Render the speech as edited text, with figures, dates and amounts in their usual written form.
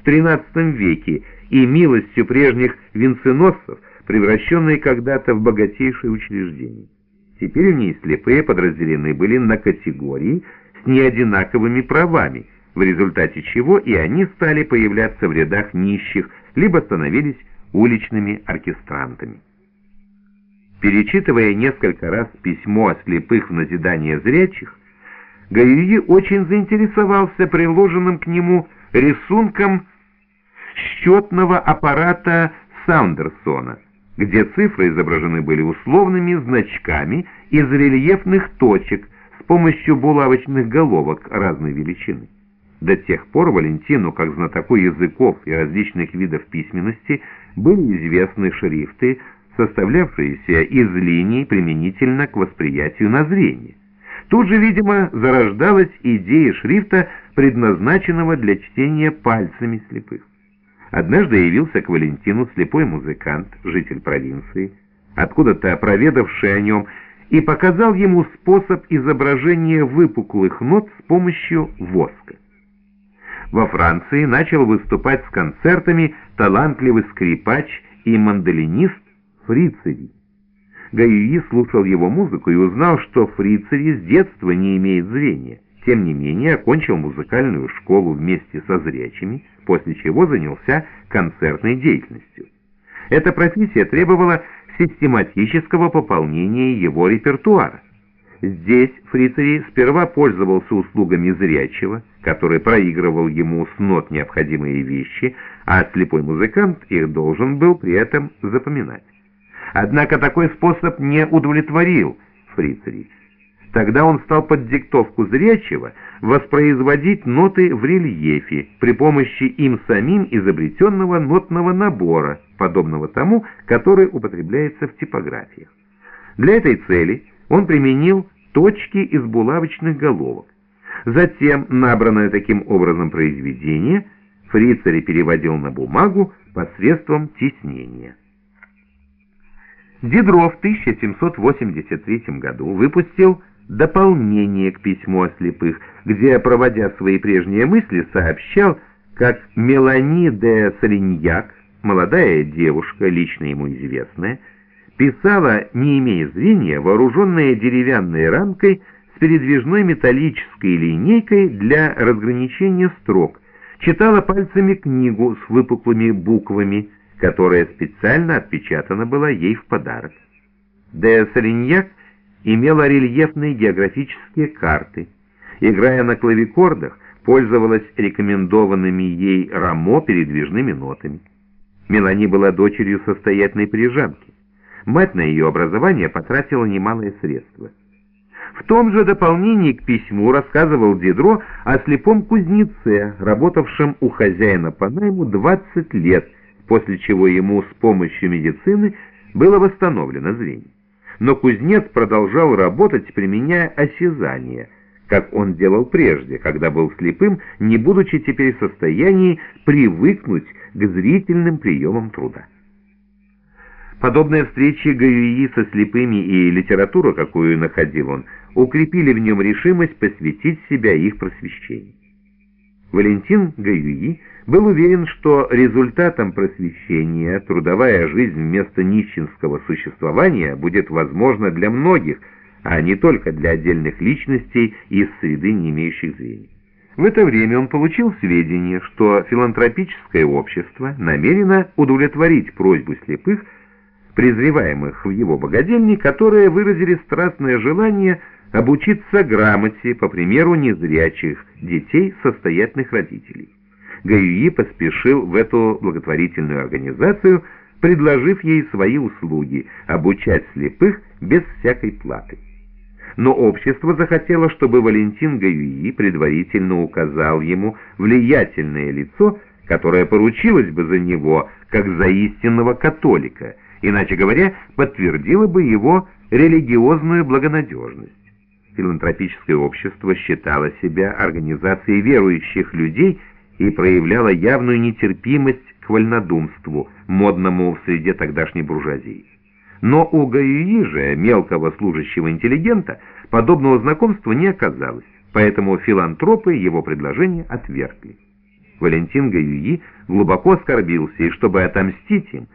в XIII веке и милостью прежних венценосцев, превращенные когда-то в богатейшие учреждения. Теперь они, слепые, подразделены были на категории с неодинаковыми правами, в результате чего и они стали появляться в рядах нищих, либо становились уличными оркестрантами. Перечитывая несколько раз письмо о слепых в назидание зрячих, Гаюи очень заинтересовался приложенным к нему рисунком счетного аппарата Сандерсона, где цифры изображены были условными значками из рельефных точек с помощью булавочных головок разной величины. До тех пор Валентину, как знатоку языков и различных видов письменности, были известны шрифты, составлявшиеся из линий применительно к восприятию на зрение. Тут же, видимо, зарождалась идея шрифта, предназначенного для чтения пальцами слепых. Однажды явился к Валентину слепой музыкант, житель провинции, откуда-то проведавший о нем, и показал ему способ изображения выпуклых нот с помощью воска. Во Франции начал выступать с концертами талантливый скрипач и мандолинист Фрицери. Гаюи слушал его музыку и узнал, что Фрицери с детства не имеет зрения. Тем не менее, окончил музыкальную школу вместе со зрячими, после чего занялся концертной деятельностью. Эта профессия требовала систематического пополнения его репертуара. Здесь Фрицери сперва пользовался услугами зрячего, который проигрывал ему с нот необходимые вещи, а слепой музыкант их должен был при этом запоминать. Однако такой способ не удовлетворил Фрицери. Тогда он стал под диктовку зрячего воспроизводить ноты в рельефе при помощи им самим изобретенного нотного набора, подобного тому, который употребляется в типографиях. Для этой цели он применил точки из булавочных головок. Затем набранное таким образом произведение Фрицери переводил на бумагу посредством тиснения. Дидро в 1783 году выпустил дополнение к письму о слепых, где, проводя свои прежние мысли, сообщал, как Мелани де Сариньяк, молодая девушка, лично ему известная, писала, не имея зрения, вооруженная деревянной рамкой с передвижной металлической линейкой для разграничения строк, читала пальцами книгу с выпуклыми буквами, которая специально отпечатана была ей в подарок. Де Сариньяк имела рельефные географические карты. Играя на клавикордах, пользовалась рекомендованными ей Рамо передвижными нотами. Мелани была дочерью состоятельной парижанки. Мать на ее образование потратила немалые средства. В том же дополнении к письму рассказывал Дидро о слепом кузнеце, работавшем у хозяина по найму 20 лет, после чего ему с помощью медицины было восстановлено зрение. Но кузнец продолжал работать, применяя осязание, как он делал прежде, когда был слепым, не будучи теперь в состоянии привыкнуть к зрительным приемам труда. Подобные встречи Гаюи со слепыми и литература, какую находил он, укрепили в нем решимость посвятить себя их просвещению. Валентин Гаюи был уверен, что результатом просвещения трудовая жизнь вместо нищенского существования будет возможна для многих, а не только для отдельных личностей из среды, не имеющих зрения. В это время он получил сведения, что филантропическое общество намерено удовлетворить просьбу слепых, презреваемых в его богадельне, которые выразили страстное желание обучиться грамоте по примеру незрячих детей состоятельных родителей. Гаюи поспешил в эту благотворительную организацию, предложив ей свои услуги обучать слепых без всякой платы. Но общество захотело, чтобы Валентин Гаюи предварительно указал ему влиятельное лицо, которое поручилось бы за него, как за истинного католика, иначе говоря, подтвердило бы его религиозную благонадежность. Филантропическое общество считало себя организацией верующих людей и проявляло явную нетерпимость к вольнодумству, модному в среде тогдашней буржуазии. Но у Гаюи же, мелкого служащего интеллигента, подобного знакомства не оказалось, поэтому филантропы его предложение отвергли. Валентин Гаюи глубоко оскорбился, и чтобы отомстить им,